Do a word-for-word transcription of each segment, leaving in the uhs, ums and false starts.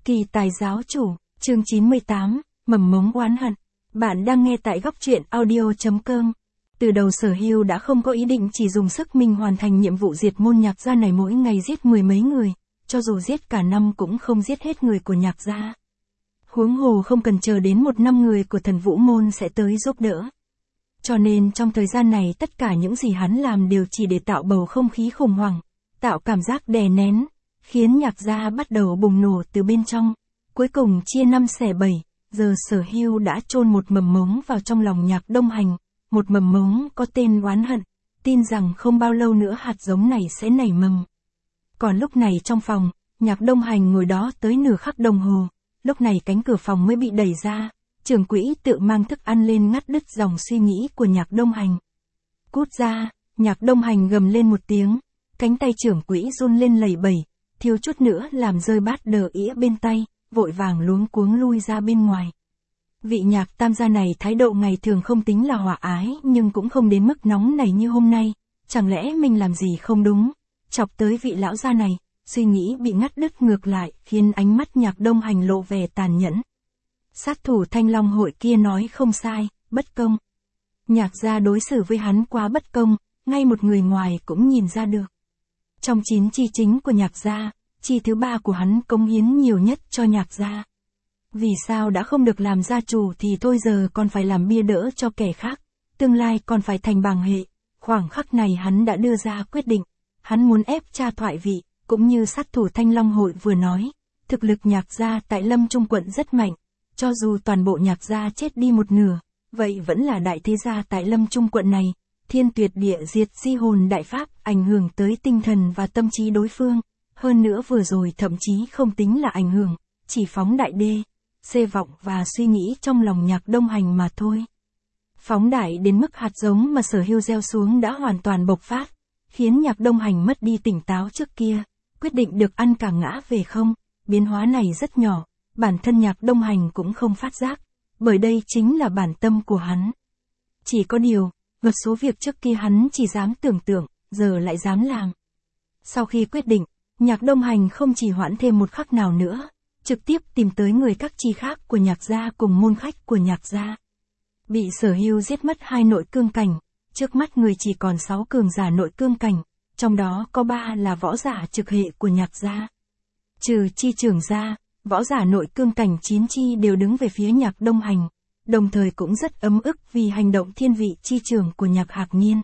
Kỳ tài giáo chủ, chương chín mươi tám, mầm mống oán hận. Bạn đang nghe tại góc truyện audio chấm com. Từ đầu Sở Hưu đã không có ý định chỉ dùng sức mình hoàn thành nhiệm vụ diệt môn Nhạc gia này mỗi ngày giết mười mấy người, cho dù giết cả năm cũng không giết hết người của Nhạc gia. Huống hồ không cần chờ đến một năm người của Thần Vũ môn sẽ tới giúp đỡ. Cho nên trong thời gian này tất cả những gì hắn làm đều chỉ để tạo bầu không khí khủng hoảng, tạo cảm giác đè nén, khiến Nhạc gia bắt đầu bùng nổ từ bên trong, cuối cùng chia năm xẻ bảy, giờ Sở Hưu đã chôn một mầm mống vào trong lòng Nhạc Đông Hành, một mầm mống có tên oán hận, tin rằng không bao lâu nữa hạt giống này sẽ nảy mầm. Còn lúc này trong phòng, Nhạc Đông Hành ngồi đó tới nửa khắc đồng hồ, lúc này cánh cửa phòng mới bị đẩy ra, trưởng quỹ tự mang thức ăn lên ngắt đứt dòng suy nghĩ của Nhạc Đông Hành. Cút ra, Nhạc Đông Hành gầm lên một tiếng, cánh tay trưởng quỹ run lên lẩy bẩy, thiếu chút nữa làm rơi bát đờ ĩa bên tay, vội vàng luống cuống lui ra bên ngoài. Vị Nhạc tam gia này thái độ ngày thường không tính là hòa ái nhưng cũng không đến mức nóng nảy như hôm nay, chẳng lẽ mình làm gì không đúng, chọc tới vị lão gia này, suy nghĩ bị ngắt đứt ngược lại khiến ánh mắt Nhạc Đông Hành lộ vẻ tàn nhẫn. Sát thủ Thanh Long hội kia nói không sai, bất công. Nhạc gia đối xử với hắn quá bất công, ngay một người ngoài cũng nhìn ra được. Trong chín chi chính của Nhạc gia, chi thứ ba của hắn cống hiến nhiều nhất cho Nhạc gia. Vì sao đã không được làm gia chủ thì thôi giờ còn phải làm bia đỡ cho kẻ khác, tương lai còn phải thành bàng hệ. Khoảng khắc này hắn đã đưa ra quyết định, hắn muốn ép cha thoại vị, cũng như sát thủ Thanh Long hội vừa nói, thực lực Nhạc gia tại Lâm Trung quận rất mạnh, cho dù toàn bộ Nhạc gia chết đi một nửa, vậy vẫn là đại thế gia tại Lâm Trung quận này, thiên tuyệt địa diệt di hồn đại pháp ảnh hưởng tới tinh thần và tâm trí đối phương, hơn nữa vừa rồi thậm chí không tính là ảnh hưởng, chỉ phóng đại đê, xê vọng và suy nghĩ trong lòng Nhạc Đông Hành mà thôi. Phóng đại đến mức hạt giống mà Sở Hưu gieo xuống đã hoàn toàn bộc phát, khiến Nhạc Đông Hành mất đi tỉnh táo trước kia, quyết định được ăn cả ngã về không, biến hóa này rất nhỏ, bản thân Nhạc Đông Hành cũng không phát giác, bởi đây chính là bản tâm của hắn. Chỉ có điều, một số việc trước kia hắn chỉ dám tưởng tượng, giờ lại dám làm. Sau khi quyết định, Nhạc Đông Hành không chỉ hoãn thêm một khắc nào nữa, trực tiếp tìm tới người các chi khác của Nhạc gia cùng môn khách của Nhạc gia. Bị Sở Hưu giết mất hai nội cương cảnh, trước mắt người chỉ còn sáu cường giả nội cương cảnh, trong đó có ba là võ giả trực hệ của Nhạc gia. Trừ chi trưởng gia, võ giả nội cương cảnh chín chi đều đứng về phía Nhạc Đông Hành, đồng thời cũng rất ấm ức vì hành động thiên vị chi trưởng của Nhạc Hạc Niên.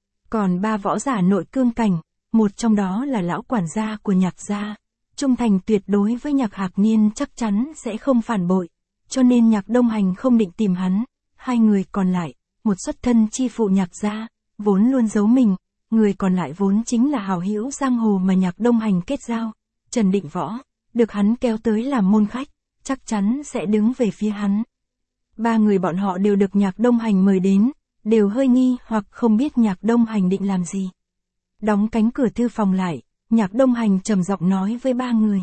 Còn ba võ giả nội cương cảnh, một trong đó là lão quản gia của Nhạc gia, trung thành tuyệt đối với Nhạc Hạc Niên chắc chắn sẽ không phản bội, cho nên Nhạc Đông Hành không định tìm hắn. Hai người còn lại, một xuất thân chi phụ Nhạc gia, vốn luôn giấu mình, người còn lại vốn chính là hảo hữu giang hồ mà Nhạc Đông Hành kết giao, Trần Định Võ, được hắn kéo tới làm môn khách, chắc chắn sẽ đứng về phía hắn. Ba người bọn họ đều được Nhạc Đông Hành mời đến, đều hơi nghi hoặc không biết Nhạc Đông Hành định làm gì. Đóng cánh cửa thư phòng lại, Nhạc Đông Hành trầm giọng nói với ba người.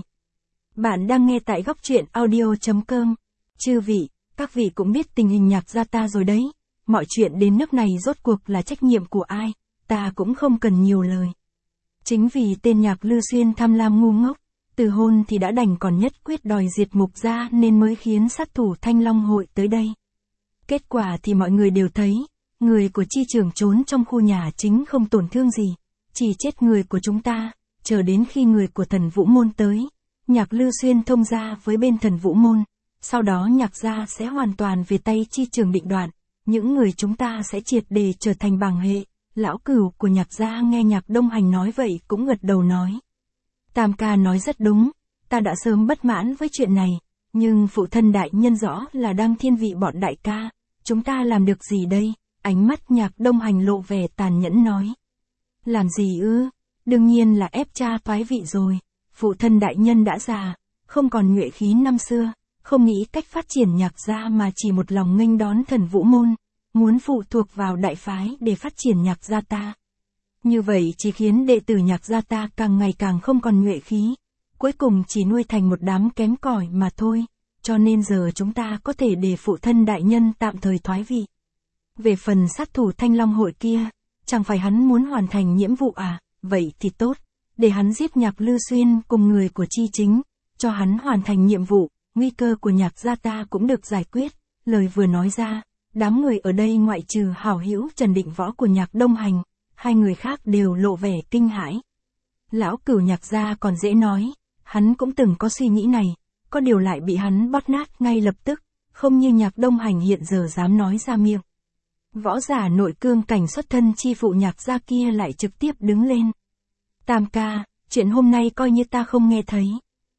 Bạn đang nghe tại góc truyện audio chấm com. Chư vị, các vị cũng biết tình hình Nhạc gia ta rồi đấy, mọi chuyện đến nước này rốt cuộc là trách nhiệm của ai, ta cũng không cần nhiều lời. Chính vì tên Nhạc Lư Xuyên tham lam ngu ngốc, từ hôn thì đã đành còn nhất quyết đòi diệt mục gia nên mới khiến sát thủ Thanh Long hội tới đây. Kết quả thì mọi người đều thấy, người của chi trưởng trốn trong khu nhà chính không tổn thương gì, chỉ chết người của chúng ta, chờ đến khi người của Thần Vũ môn tới, Nhạc Lư Xuyên thông gia với bên Thần Vũ môn, sau đó Nhạc gia sẽ hoàn toàn về tay chi trưởng định đoạt, những người chúng ta sẽ triệt để trở thành bàng hệ. Lão cửu của Nhạc gia nghe Nhạc Đông Hành nói vậy cũng gật đầu nói. Tam ca nói rất đúng, ta đã sớm bất mãn với chuyện này, nhưng phụ thân đại nhân rõ là đang thiên vị bọn đại ca, chúng ta làm được gì đây? Ánh mắt Nhạc Đông Hành lộ vẻ tàn nhẫn nói. Làm gì ư? Đương nhiên là ép cha thoái vị rồi, phụ thân đại nhân đã già, không còn nhuệ khí năm xưa, không nghĩ cách phát triển Nhạc gia mà chỉ một lòng nghênh đón Thần Vũ môn, muốn phụ thuộc vào đại phái để phát triển Nhạc gia ta. Như vậy chỉ khiến đệ tử Nhạc gia ta càng ngày càng không còn nhuệ khí, cuối cùng chỉ nuôi thành một đám kém cỏi mà thôi, cho nên giờ chúng ta có thể để phụ thân đại nhân tạm thời thoái vị. Về phần sát thủ Thanh Long hội kia, chẳng phải hắn muốn hoàn thành nhiệm vụ à, vậy thì tốt, để hắn giết Nhạc Lư Xuyên cùng người của chi chính, cho hắn hoàn thành nhiệm vụ, nguy cơ của Nhạc gia ta cũng được giải quyết. Lời vừa nói ra, đám người ở đây ngoại trừ hảo hữu Trần Định Võ của Nhạc Đông Hành, hai người khác đều lộ vẻ kinh hãi. Lão Cửu Nhạc gia còn dễ nói, hắn cũng từng có suy nghĩ này, có điều lại bị hắn bóp nát ngay lập tức, không như Nhạc Đông Hành hiện giờ dám nói ra miệng. Võ giả nội cương cảnh xuất thân chi phụ Nhạc gia kia lại trực tiếp đứng lên. Tam ca, chuyện hôm nay coi như ta không nghe thấy.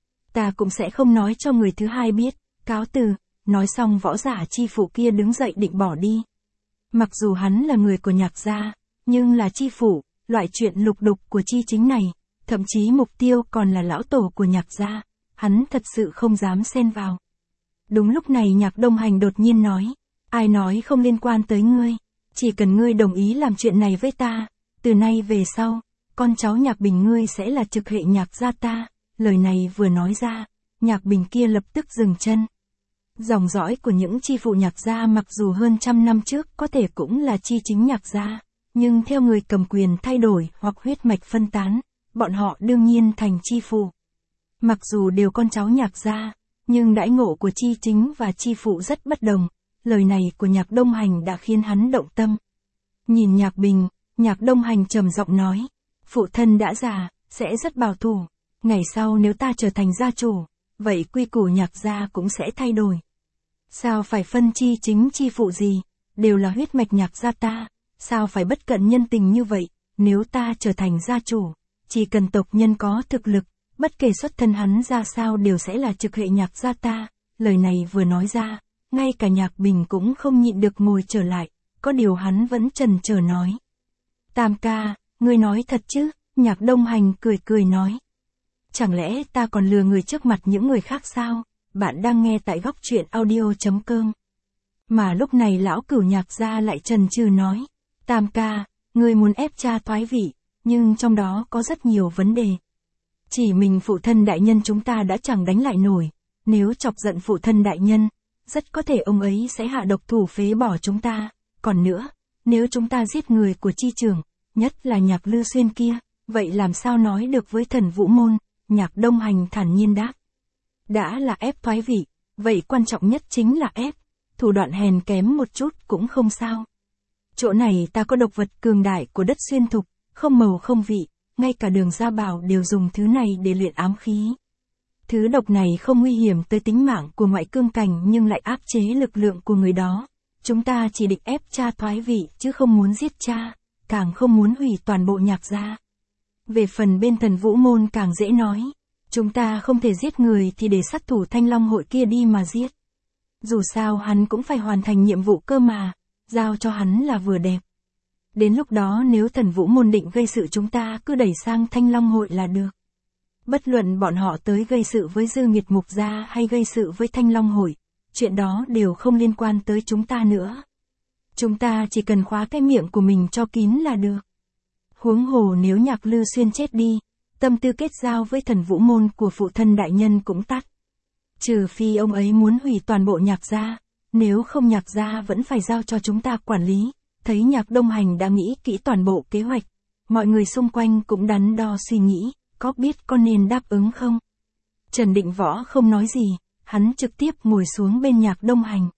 Ta cũng sẽ không nói cho người thứ hai biết, cáo từ. Nói xong võ giả chi phụ kia đứng dậy định bỏ đi. Mặc dù hắn là người của Nhạc gia, nhưng là chi phụ, loại chuyện lục đục của chi chính này, thậm chí mục tiêu còn là lão tổ của Nhạc gia, hắn thật sự không dám xen vào. Đúng lúc này Nhạc Đông Hành đột nhiên nói, ai nói không liên quan tới ngươi, chỉ cần ngươi đồng ý làm chuyện này với ta, từ nay về sau, con cháu Nhạc Bình ngươi sẽ là trực hệ Nhạc gia ta. Lời này vừa nói ra, Nhạc Bình kia lập tức dừng chân. Dòng dõi của những chi phụ Nhạc gia mặc dù hơn trăm năm trước có thể cũng là chi chính Nhạc gia, nhưng theo người cầm quyền thay đổi hoặc huyết mạch phân tán, bọn họ đương nhiên thành chi phụ. Mặc dù đều con cháu Nhạc gia, nhưng đãi ngộ của chi chính và chi phụ rất bất đồng. Lời này của Nhạc Đông Hành đã khiến hắn động tâm. Nhìn Nhạc Bình, Nhạc Đông Hành trầm giọng nói, phụ thân đã già, sẽ rất bảo thủ. Ngày sau nếu ta trở thành gia chủ, vậy quy củ Nhạc gia cũng sẽ thay đổi. Sao phải phân chi chính chi phụ gì, đều là huyết mạch Nhạc gia ta, sao phải bất cận nhân tình như vậy, nếu ta trở thành gia chủ, chỉ cần tộc nhân có thực lực, bất kể xuất thân hắn ra sao đều sẽ là trực hệ Nhạc gia ta. Lời này vừa nói ra, ngay cả Nhạc Bình cũng không nhịn được ngồi trở lại, có điều hắn vẫn chần chờ nói. Tam ca, ngươi nói thật chứ? Nhạc Đông Hành cười cười nói. Chẳng lẽ ta còn lừa người trước mặt những người khác sao? Bạn đang nghe tại góc truyện audio chấm com. Mà lúc này lão Cửu Nhạc gia lại chần chừ nói. Tam ca, ngươi muốn ép cha thoái vị, nhưng trong đó có rất nhiều vấn đề. Chỉ mình phụ thân đại nhân chúng ta đã chẳng đánh lại nổi, nếu chọc giận phụ thân đại nhân, rất có thể ông ấy sẽ hạ độc thủ phế bỏ chúng ta. Còn nữa, nếu chúng ta giết người của chi trưởng, nhất là Nhạc Lư Xuyên kia, vậy làm sao nói được với Thần Vũ Môn? Nhạc Đông Hành thản nhiên đáp. Đã là ép thoái vị, vậy quan trọng nhất chính là ép, thủ đoạn hèn kém một chút cũng không sao. Chỗ này ta có độc vật cường đại của đất Xuyên Thục, không màu không vị, ngay cả Đường Gia Bảo đều dùng thứ này để luyện ám khí. Thứ độc này không nguy hiểm tới tính mạng của ngoại cương cảnh nhưng lại áp chế lực lượng của người đó. Chúng ta chỉ định ép cha thoái vị chứ không muốn giết cha, càng không muốn hủy toàn bộ Nhạc gia. Về phần bên Thần Vũ Môn càng dễ nói. Chúng ta không thể giết người thì để sát thủ Thanh Long hội kia đi mà giết. Dù sao hắn cũng phải hoàn thành nhiệm vụ cơ mà, giao cho hắn là vừa đẹp. Đến lúc đó nếu Thần Vũ Môn định gây sự chúng ta cứ đẩy sang Thanh Long hội là được. Bất luận bọn họ tới gây sự với Dư Nghiệt Mục gia hay gây sự với Thanh Long hội, chuyện đó đều không liên quan tới chúng ta nữa. Chúng ta chỉ cần khóa cái miệng của mình cho kín là được. Huống hồ nếu Nhạc Lư Xuyên chết đi, tâm tư kết giao với Thần Vũ Môn của phụ thân đại nhân cũng tắt. Trừ phi ông ấy muốn hủy toàn bộ Nhạc gia, nếu không Nhạc gia vẫn phải giao cho chúng ta quản lý. Thấy Nhạc Đông Hành đã nghĩ kỹ toàn bộ kế hoạch, mọi người xung quanh cũng đắn đo suy nghĩ, có biết có nên đáp ứng không? Trần Định Võ không nói gì, hắn trực tiếp ngồi xuống bên Nhạc Đông Hành.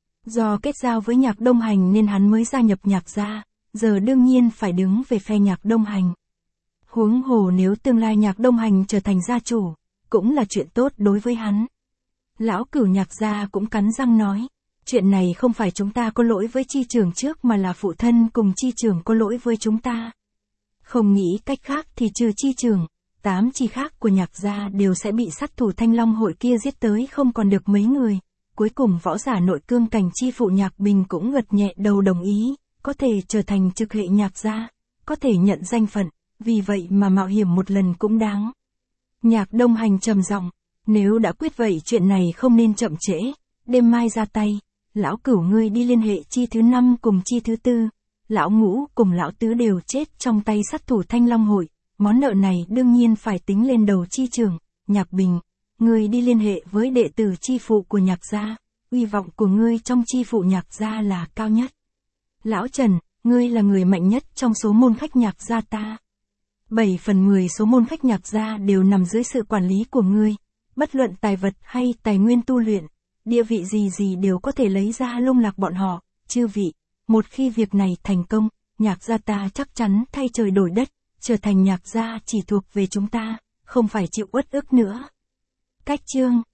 Do kết giao với Nhạc Đông Hành nên hắn mới gia nhập Nhạc gia, giờ đương nhiên phải đứng về phe Nhạc Đông Hành. Huống hồ nếu tương lai Nhạc Đông Hành trở thành gia chủ, cũng là chuyện tốt đối với hắn. Lão Cửu Nhạc gia cũng cắn răng nói, chuyện này không phải chúng ta có lỗi với chi trưởng trước mà là phụ thân cùng chi trưởng có lỗi với chúng ta. Không nghĩ cách khác thì trừ chi trưởng, tám chi khác của Nhạc gia đều sẽ bị sát thủ Thanh Long hội kia giết tới không còn được mấy người. Cuối cùng võ giả nội cương cảnh chi phụ Nhạc Bình cũng gật nhẹ đầu đồng ý, có thể trở thành trực hệ Nhạc gia, có thể nhận danh phận. Vì vậy mà mạo hiểm một lần cũng đáng. Nhạc Đông Hành trầm giọng, nếu đã quyết vậy chuyện này không nên chậm trễ, đêm mai ra tay. Lão Cửu ngươi đi liên hệ chi thứ năm cùng chi thứ tư, lão Ngũ cùng lão Tứ đều chết trong tay sát thủ Thanh Long hội, món nợ này đương nhiên phải tính lên đầu chi trưởng. Nhạc Bình, ngươi đi liên hệ với đệ tử chi phụ của Nhạc gia, uy vọng của ngươi trong chi phụ Nhạc gia là cao nhất. Lão Trần, ngươi là người mạnh nhất trong số môn khách Nhạc gia ta. Bảy phần mười số môn khách Nhạc gia đều nằm dưới sự quản lý của ngươi, Bất luận tài vật hay tài nguyên tu luyện, địa vị gì gì đều có thể lấy ra lung lạc bọn họ. Chư vị, một khi việc này thành công, Nhạc gia ta chắc chắn thay trời đổi đất, trở thành Nhạc gia chỉ thuộc về chúng ta, không phải chịu uất ức nữa. Cách chương